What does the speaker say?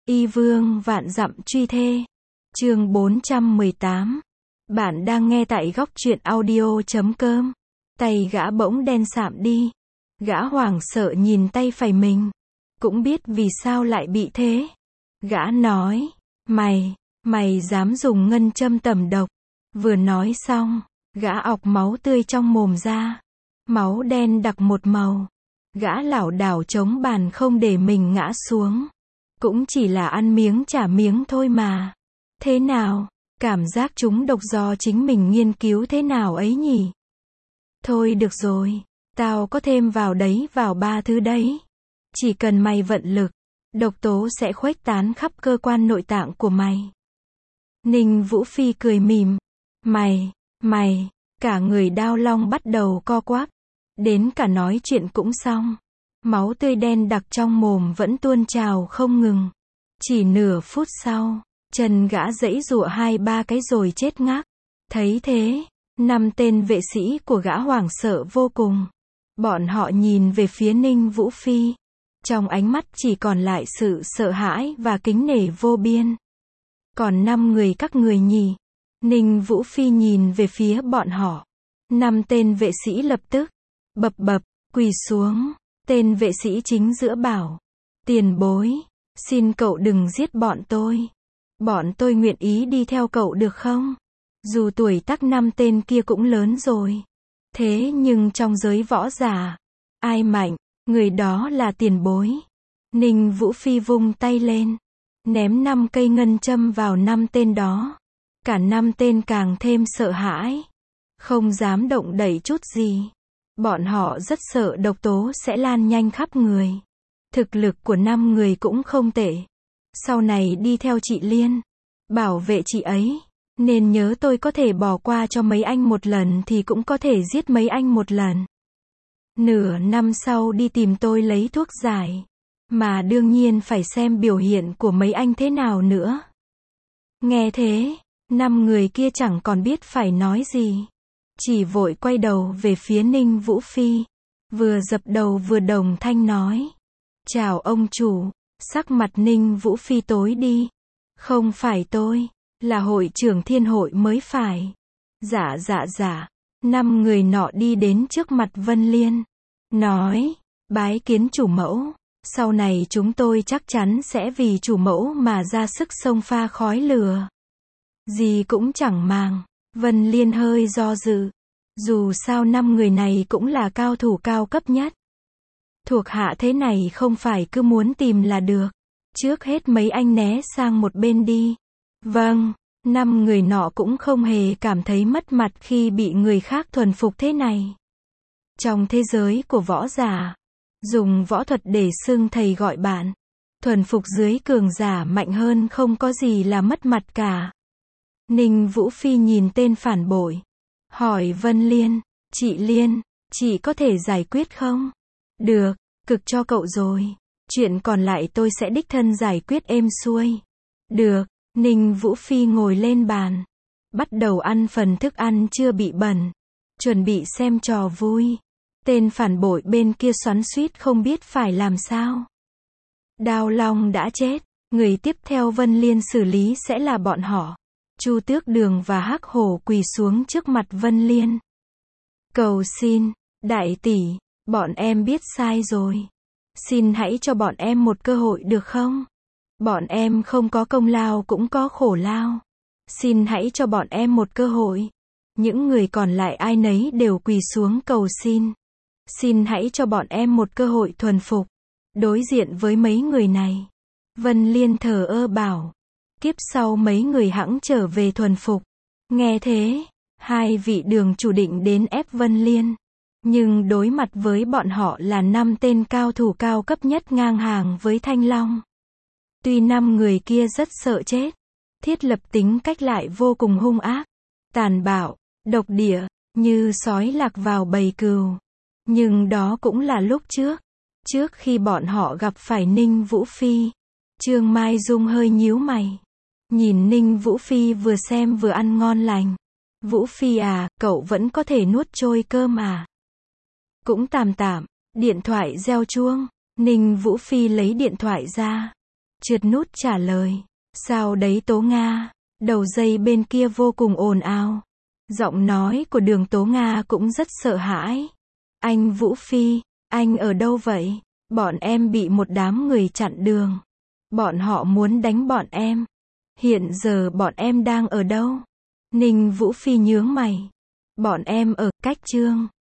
Y vương vạn dặm truy thê. Chương 418. Bạn đang nghe tại góc truyện audio.com. Tay gã bỗng đen sạm đi. Gã hoảng sợ nhìn tay phải mình. Cũng biết vì sao lại bị thế. Gã nói, mày dám dùng ngân châm tẩm độc. Vừa nói xong, gã ọc máu tươi trong mồm ra. Máu đen đặc một màu. Gã lảo đảo chống bàn không để mình ngã xuống. Cũng chỉ là ăn miếng trả miếng thôi mà. Thế nào, cảm giác trúng độc do chính mình nghiên cứu thế nào ấy nhỉ? Thôi được rồi, tao có thêm vào đấy vào 3 thứ đấy. Chỉ cần mày vận lực, độc tố sẽ khuếch tán khắp cơ quan nội tạng của mày. Ninh Vũ Phi cười mỉm. Mày, cả người Đao Long bắt đầu co quắp. Đến cả nói chuyện cũng xong. Máu tươi đen đặc trong mồm vẫn tuôn trào không ngừng. Chỉ nửa phút sau, chân gã giãy giụa 2-3 cái rồi chết ngắc. Thấy thế, 5 tên vệ sĩ của gã hoảng sợ vô cùng. Bọn họ nhìn về phía Ninh Vũ Phi. Trong ánh mắt chỉ còn lại sự sợ hãi và kính nể vô biên. Còn 5 người các người nhỉ? Ninh Vũ Phi nhìn về phía bọn họ. 5 tên vệ sĩ lập tức bập quỳ xuống. Tên vệ sĩ chính giữa bảo, tiền bối, xin cậu đừng giết bọn tôi. Bọn tôi nguyện ý đi theo cậu được không? Dù tuổi tác 5 tên kia cũng lớn rồi. Thế nhưng trong giới võ giả, ai mạnh, người đó là tiền bối. Ninh Vũ Phi vung tay lên, ném 5 cây ngân châm vào 5 tên đó. Cả 5 tên càng thêm sợ hãi, không dám động đậy chút gì. Bọn họ rất sợ độc tố sẽ lan nhanh khắp người. Thực lực của 5 người cũng không tệ. Sau này đi theo chị Liên, bảo vệ chị ấy, nên nhớ tôi có thể bỏ qua cho mấy anh một lần thì cũng có thể giết mấy anh một lần. Nửa năm sau đi tìm tôi lấy thuốc giải. Mà đương nhiên phải xem biểu hiện của mấy anh thế nào nữa. Nghe thế, 5 người kia chẳng còn biết phải nói gì. Chỉ vội quay đầu về phía Ninh Vũ Phi. Vừa dập đầu vừa đồng thanh nói. Chào ông chủ. Sắc mặt Ninh Vũ Phi tối đi. Không phải tôi, là hội trưởng Thiên hội mới phải. Dạ. 5 người nọ đi đến trước mặt Vân Liên. Nói, bái kiến chủ mẫu. Sau này chúng tôi chắc chắn sẽ vì chủ mẫu mà ra sức xông pha khói lửa. Gì cũng chẳng màng. Vân Liên hơi do dự. Dù sao 5 người này cũng là cao thủ cao cấp nhất. Thuộc hạ thế này không phải cứ muốn tìm là được. Trước hết mấy anh né sang một bên đi. Vâng, 5 người nọ cũng không hề cảm thấy mất mặt khi bị người khác thuần phục thế này. Trong thế giới của võ giả, dùng võ thuật để xưng thầy gọi bạn. Thuần phục dưới cường giả mạnh hơn không có gì là mất mặt cả. Ninh Vũ Phi nhìn tên phản bội. Hỏi Vân Liên, chị Liên, chị có thể giải quyết không? Được, cực cho cậu rồi. Chuyện còn lại tôi sẽ đích thân giải quyết êm xuôi. Được, Ninh Vũ Phi ngồi lên bàn. Bắt đầu ăn phần thức ăn chưa bị bẩn. Chuẩn bị xem trò vui. Tên phản bội bên kia xoắn xuýt không biết phải làm sao. Đao Long đã chết. Người tiếp theo Vân Liên xử lý sẽ là bọn họ. Chu Tước Đường và Hắc Hổ quỳ xuống trước mặt Vân Liên. Cầu xin, đại tỷ, bọn em biết sai rồi. Xin hãy cho bọn em một cơ hội được không? Bọn em không có công lao cũng có khổ lao. Xin hãy cho bọn em một cơ hội. Những người còn lại ai nấy đều quỳ xuống cầu xin. Xin hãy cho bọn em một cơ hội thuần phục. Đối diện với mấy người này, Vân Liên thờ ơ bảo. Kiếp sau mấy người hẵng trở về thuần phục. Nghe thế, 2 vị đường chủ định đến ép Vân Liên. Nhưng đối mặt với bọn họ là 5 tên cao thủ cao cấp nhất ngang hàng với Thanh Long. Tuy 5 người kia rất sợ chết, thiết lập tính cách lại vô cùng hung ác, tàn bạo, độc địa, như sói lạc vào bầy cừu. Nhưng đó cũng là lúc trước khi bọn họ gặp phải Ninh Vũ Phi. Trương Mai Dung hơi nhíu mày. Nhìn Ninh Vũ Phi vừa xem vừa ăn ngon lành. Vũ Phi à, cậu vẫn có thể nuốt trôi cơm à? Cũng tạm. Điện thoại reo chuông. Ninh Vũ Phi lấy điện thoại ra. trượt nút trả lời. Sao đấy Tố Nga? Đầu dây bên kia vô cùng ồn ào. Giọng nói của Đường Tố Nga cũng rất sợ hãi. Anh Vũ Phi, anh ở đâu vậy? Bọn em bị một đám người chặn đường. Bọn họ muốn đánh bọn em. Hiện giờ bọn em đang ở đâu? Ninh Vũ Phi nhướng mày. Bọn em ở cách Trương